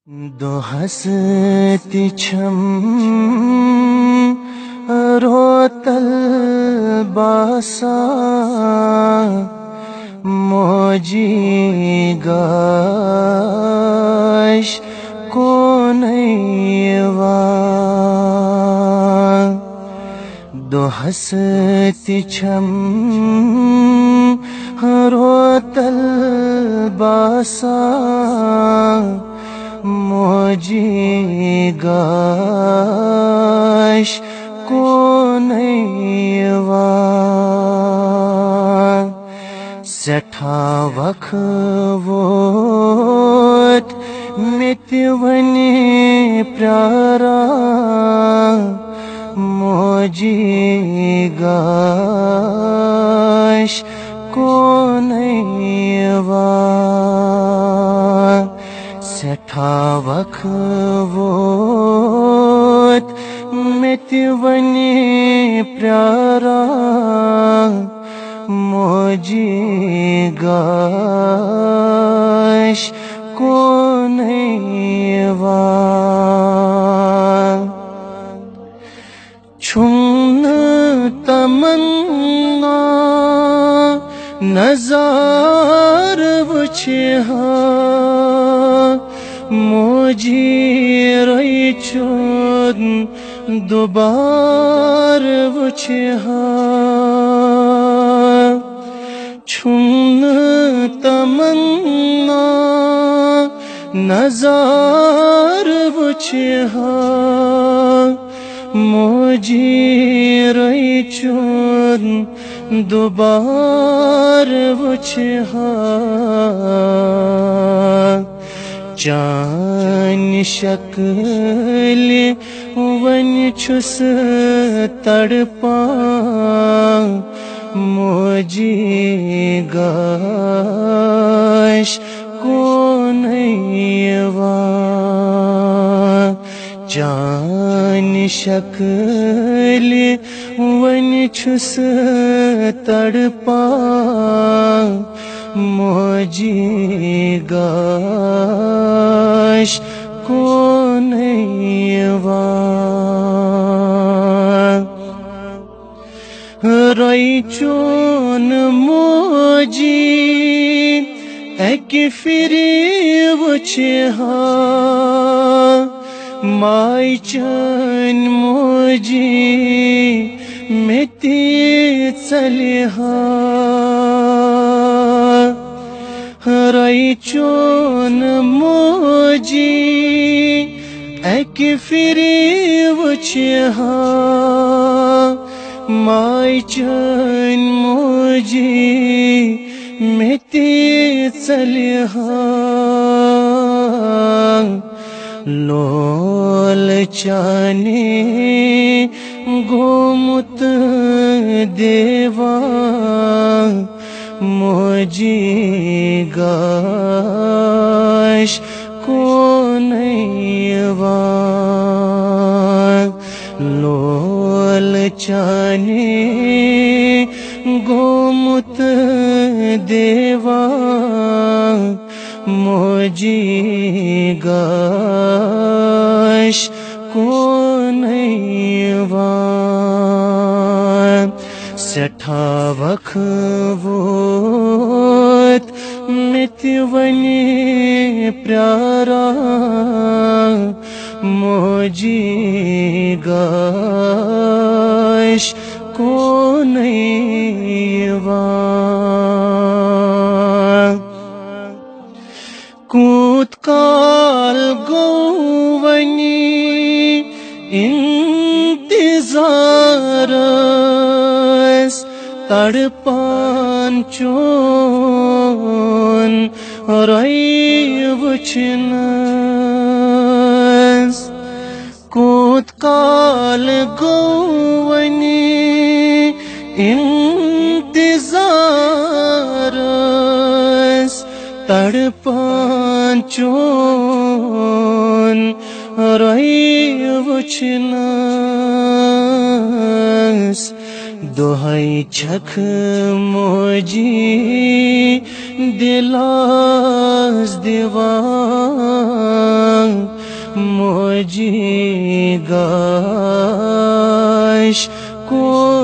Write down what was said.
दो हंसती छम रोतल बासा मोजी गाश को नैवा दो हंसती छम रोतल बासा मोजी गाश को नैवा सठा वखवोत मितवनी प्यारा मोजी गाश को नैवा सठा वखवोत मितवनी प्यारा मोजी गाश को नैवा छुन तमन्ना नजार वुछहा मोजी रईचुन दुबार वुछहा छुन तमन्ना नजार वुछहा मोजी रईचुन दुबार वुछहा चान शक्ल वन छुस तड़पा मोजी गाश को नैवा चान शक्ल वन छुस तड़पा मोजी गाश को नैवा रईचुन मोजी एक फिरी वुछहा मायचन मोजी मिति चलिहा रईचुन मोजी एक फिरी वुछहा मायचन मोजी मिति चलिहा लोल चाने गोमुत देवा मोजी गाश को नैवा लोल चाने गोमुत देवा मोजी गाश को नैवा सठा वखवोत मितवनी प्यारा मोजी गाश को नैवा कूत काल गोवनी इंतजारस तड़पान चोन रई वुछनस कूत काल गोवनी इंतजारस तड़पान चोन रई वुछनस दोहाई छख मोजी दिलास दीवान मोजी गाश को